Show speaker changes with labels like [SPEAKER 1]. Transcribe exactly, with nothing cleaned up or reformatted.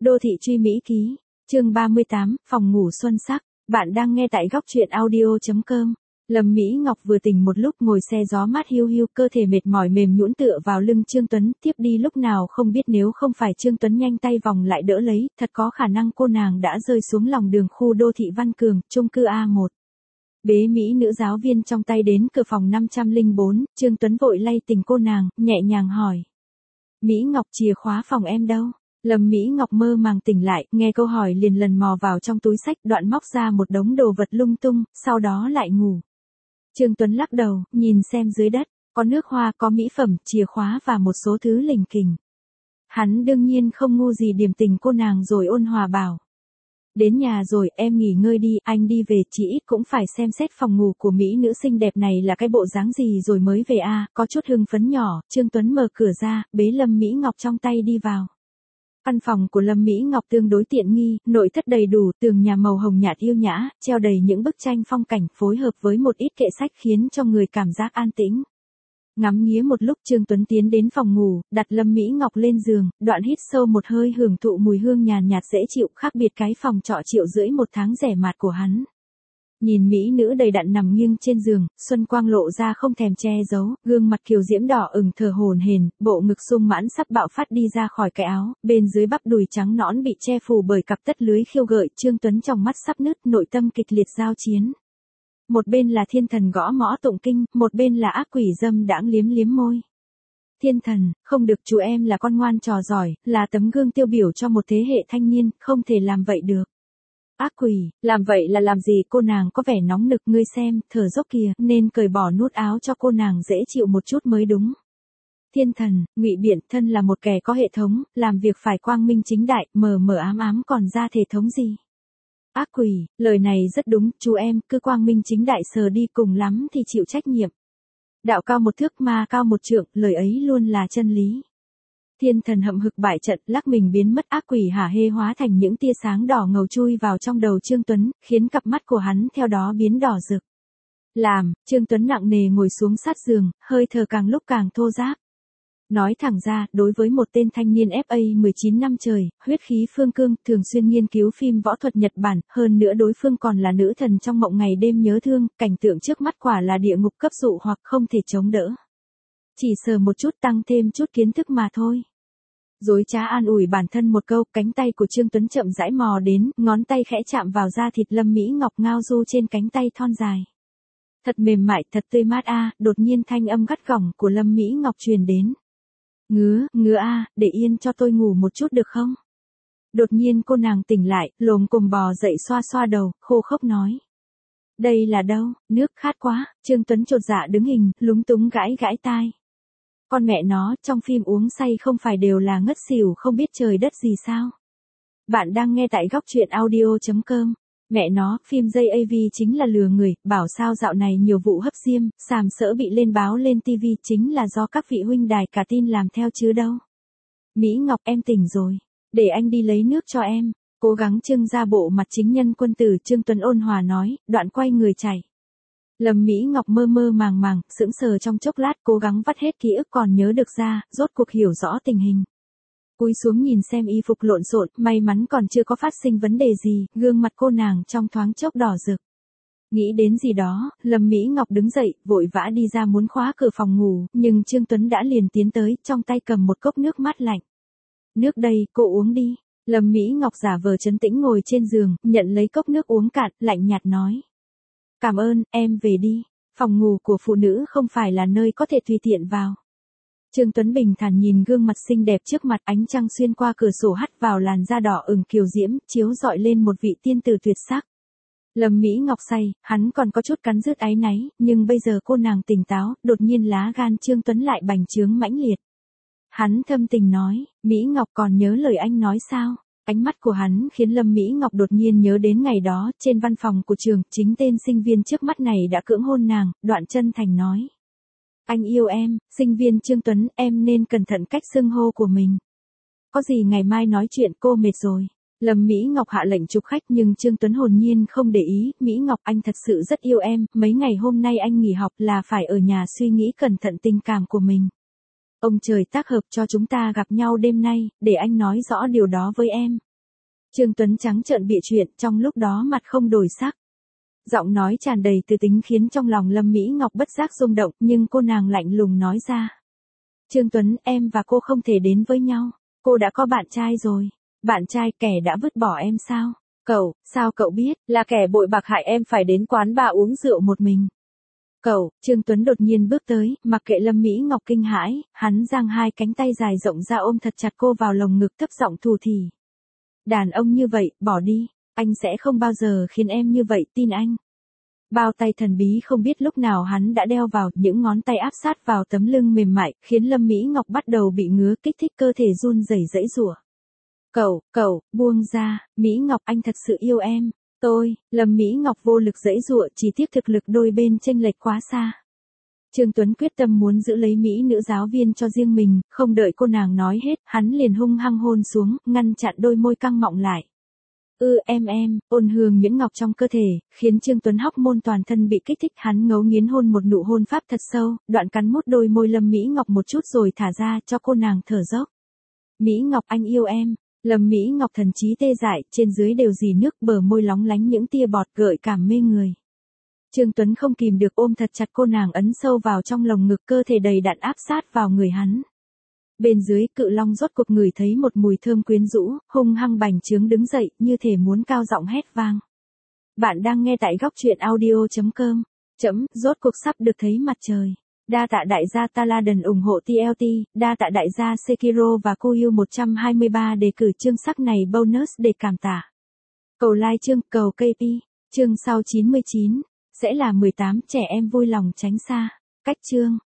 [SPEAKER 1] Đô thị truy Mỹ ký, chương ba mươi tám, phòng ngủ xuân sắc. Bạn đang nghe tại góc truyện audio chấm com. Lâm Mỹ Ngọc vừa tỉnh một lúc, ngồi xe gió mát hiu hiu, cơ thể mệt mỏi mềm nhũn tựa vào lưng Trương Tuấn, tiếp đi lúc nào không biết, nếu không phải Trương Tuấn nhanh tay vòng lại đỡ lấy, thật có khả năng cô nàng đã rơi xuống lòng đường khu đô thị Văn Cường, chung cư A một. Bế Mỹ nữ giáo viên trong tay đến cửa phòng năm trăm lẻ bốn, Trương Tuấn vội lay tỉnh cô nàng, nhẹ nhàng hỏi. Mỹ Ngọc, chìa khóa phòng em đâu? Lâm Mỹ Ngọc mơ màng tỉnh lại, nghe câu hỏi liền lần mò vào trong túi xách, đoạn móc ra một đống đồ vật lung tung, sau đó lại ngủ. Trương Tuấn lắc đầu, nhìn xem dưới đất, có nước hoa, có mỹ phẩm, chìa khóa và một số thứ lỉnh kỉnh. Hắn đương nhiên không ngu gì điểm tình cô nàng rồi ôn hòa bảo. Đến nhà rồi, em nghỉ ngơi đi, anh đi về, chỉ ít cũng phải xem xét phòng ngủ của Mỹ nữ xinh đẹp này là cái bộ dáng gì rồi mới về a. À, có chút hưng phấn nhỏ, Trương Tuấn mở cửa ra, bế Lâm Mỹ Ngọc trong tay đi vào. Căn phòng của Lâm Mỹ Ngọc tương đối tiện nghi, nội thất đầy đủ, tường nhà màu hồng nhạt yêu nhã, treo đầy những bức tranh phong cảnh phối hợp với một ít kệ sách khiến cho người cảm giác an tĩnh. Ngắm nghía một lúc, Trương Tuấn tiến đến phòng ngủ, đặt Lâm Mỹ Ngọc lên giường, đoạn hít sâu một hơi hưởng thụ mùi hương nhàn nhạt dễ chịu, khác biệt cái phòng trọ triệu rưỡi một tháng rẻ mạt của hắn. Nhìn Mỹ nữ đầy đặn nằm nghiêng trên giường, xuân quang lộ ra không thèm che giấu, gương mặt kiều diễm đỏ ửng thở hổn hển, bộ ngực sung mãn sắp bạo phát đi ra khỏi cái áo, bên dưới bắp đùi trắng nõn bị che phủ bởi cặp tất lưới khiêu gợi, Trương Tuấn trong mắt sắp nứt, nội tâm kịch liệt giao chiến. Một bên là thiên thần gõ mõ tụng kinh, một bên là ác quỷ dâm đãng liếm liếm môi. Thiên thần, không được, chú em là con ngoan trò giỏi, là tấm gương tiêu biểu cho một thế hệ thanh niên, không thể làm vậy được. Ác quỷ, làm vậy là làm gì? Cô nàng có vẻ nóng nực, ngươi xem, thở dốc kìa, nên cởi bỏ nút áo cho cô nàng dễ chịu một chút mới đúng. Thiên thần, ngụy biện, thân là một kẻ có hệ thống, làm việc phải quang minh chính đại, mờ mờ ám ám còn ra thể thống gì. Ác quỷ, lời này rất đúng, chú em, cứ quang minh chính đại sờ đi, cùng lắm thì chịu trách nhiệm. Đạo cao một thước, ma cao một trượng, lời ấy luôn là chân lý. Thiên thần hậm hực bại trận, lắc mình biến mất, ác quỷ hả hê hóa thành những tia sáng đỏ ngầu chui vào trong đầu Trương Tuấn, khiến cặp mắt của hắn theo đó biến đỏ rực. Làm, Trương Tuấn nặng nề ngồi xuống sát giường, hơi thở càng lúc càng thô ráp. Nói thẳng ra, đối với một tên thanh niên ép a mười chín năm trời, huyết khí phương cương, thường xuyên nghiên cứu phim võ thuật Nhật Bản, hơn nữa đối phương còn là nữ thần trong mộng ngày đêm nhớ thương, cảnh tượng trước mắt quả là địa ngục cấp dụ hoặc không thể chống đỡ. Chỉ sờ một chút tăng thêm chút kiến thức mà thôi. Dối trá an ủi bản thân một câu, cánh tay của Trương Tuấn chậm rãi mò đến, ngón tay khẽ chạm vào da thịt Lâm Mỹ Ngọc ngao du trên cánh tay thon dài. Thật mềm mại, thật tươi mát a. À, đột nhiên thanh âm gắt gỏng của Lâm Mỹ Ngọc truyền đến. Ngứa, ngứa a, à, để yên cho tôi ngủ một chút được không? Đột nhiên cô nàng tỉnh lại, lồm cồm bò dậy xoa xoa đầu, khô khốc nói. Đây là đâu, nước khát quá. Trương Tuấn chột dạ đứng hình, lúng túng gãi gãi tai. Con mẹ nó, trong phim uống say không phải đều là ngất xỉu không biết trời đất gì sao? Bạn đang nghe tại góc truyện audio chấm com. Mẹ nó, phim J A V chính là lừa người, bảo sao dạo này nhiều vụ hấp diêm, sàm sỡ bị lên báo lên ti vi chính là do các vị huynh đài cả tin làm theo chứ đâu. Mỹ Ngọc, em tỉnh rồi, để anh đi lấy nước cho em. Cố gắng trưng ra bộ mặt chính nhân quân tử, Trương Tuấn ôn hòa nói, đoạn quay người chạy. Lâm Mỹ Ngọc mơ mơ màng màng, sững sờ trong chốc lát, cố gắng vắt hết ký ức còn nhớ được ra, rốt cuộc hiểu rõ tình hình. Cúi xuống nhìn xem y phục lộn xộn, may mắn còn chưa có phát sinh vấn đề gì, gương mặt cô nàng trong thoáng chốc đỏ rực. Nghĩ đến gì đó, Lâm Mỹ Ngọc đứng dậy, vội vã đi ra muốn khóa cửa phòng ngủ, nhưng Trương Tuấn đã liền tiến tới, trong tay cầm một cốc nước mát lạnh. Nước đây, cô uống đi. Lâm Mỹ Ngọc giả vờ trấn tĩnh ngồi trên giường, nhận lấy cốc nước uống cạn, lạnh nhạt nói. Cảm ơn, em về đi. Phòng ngủ của phụ nữ không phải là nơi có thể tùy tiện vào. Trương Tuấn bình thản nhìn gương mặt xinh đẹp trước mặt, ánh trăng xuyên qua cửa sổ hắt vào làn da đỏ ửng kiều diễm, chiếu rọi lên một vị tiên tử tuyệt sắc. Lâm Mỹ Ngọc say, hắn còn có chút cắn rứt áy náy, nhưng bây giờ cô nàng tỉnh táo, đột nhiên lá gan Trương Tuấn lại bành trướng mãnh liệt. Hắn thâm tình nói, Mỹ Ngọc còn nhớ lời anh nói sao? Ánh mắt của hắn khiến Lâm Mỹ Ngọc đột nhiên nhớ đến ngày đó, trên văn phòng của trường, chính tên sinh viên trước mắt này đã cưỡng hôn nàng, đoạn chân thành nói. Anh yêu em, sinh viên Trương Tuấn, em nên cẩn thận cách xưng hô của mình. Có gì ngày mai nói chuyện, cô mệt rồi. Lâm Mỹ Ngọc hạ lệnh chụp khách nhưng Trương Tuấn hồn nhiên không để ý, Mỹ Ngọc anh thật sự rất yêu em, mấy ngày hôm nay anh nghỉ học là phải ở nhà suy nghĩ cẩn thận tình cảm của mình. Ông trời tác hợp cho chúng ta gặp nhau đêm nay, để anh nói rõ điều đó với em. Trương Tuấn trắng trợn bịa chuyện, trong lúc đó mặt không đổi sắc. Giọng nói tràn đầy từ tính khiến trong lòng Lâm Mỹ Ngọc bất giác rung động, nhưng cô nàng lạnh lùng nói ra. Trương Tuấn, em và cô không thể đến với nhau. Cô đã có bạn trai rồi. Bạn trai kẻ đã vứt bỏ em sao? Cậu, sao cậu biết, là kẻ bội bạc hại em phải đến quán bar uống rượu một mình. Cậu, Trương Tuấn đột nhiên bước tới, mặc kệ Lâm Mỹ Ngọc kinh hãi, hắn giang hai cánh tay dài rộng ra ôm thật chặt cô vào lồng ngực thấp giọng thù thỉ. Đàn ông như vậy, bỏ đi, anh sẽ không bao giờ khiến em như vậy, tin anh. Bao tay thần bí không biết lúc nào hắn đã đeo vào, những ngón tay áp sát vào tấm lưng mềm mại, khiến Lâm Mỹ Ngọc bắt đầu bị ngứa kích thích cơ thể run rẩy giãy giụa. Cậu, cậu, buông ra, Mỹ Ngọc anh thật sự yêu em. Tôi, Lâm Mỹ Ngọc vô lực giãy giụa, chỉ tiếc thực lực đôi bên chênh lệch quá xa. Trương Tuấn quyết tâm muốn giữ lấy Mỹ nữ giáo viên cho riêng mình, không đợi cô nàng nói hết, hắn liền hung hăng hôn xuống, ngăn chặn đôi môi căng mọng lại. Ư em em, ôn hương nhuyễn ngọc trong cơ thể, khiến Trương Tuấn hóc môn toàn thân bị kích thích, hắn ngấu nghiến hôn một nụ hôn pháp thật sâu, đoạn cắn mút đôi môi Lâm Mỹ Ngọc một chút rồi thả ra cho cô nàng thở dốc. Mỹ Ngọc anh yêu em. Lâm Mỹ Ngọc thần trí tê dại, trên dưới đều rỉ nước, bờ môi lóng lánh những tia bọt gợi cảm mê người. Trương Tuấn không kìm được ôm thật chặt cô nàng ấn sâu vào trong lồng ngực, cơ thể đầy đặn áp sát vào người hắn. Bên dưới, Cự Long rốt cuộc ngửi thấy một mùi thơm quyến rũ, hung hăng bành trướng đứng dậy, như thể muốn cao giọng hét vang. Bạn đang nghe tại góc truyện audio chấm com. Chấm, rốt cuộc sắp được thấy mặt trời. Đa tạ đại gia Taladen ủng hộ tê lờ tê, đa tạ đại gia Sekiro và Kuyu một trăm hai mươi ba đề cử chương sắc này bonus để cảm tạ. Cầu like chương, cầu ca pê, chương sau chín mươi chín, sẽ là mười tám trẻ em vui lòng tránh xa. Cách chương.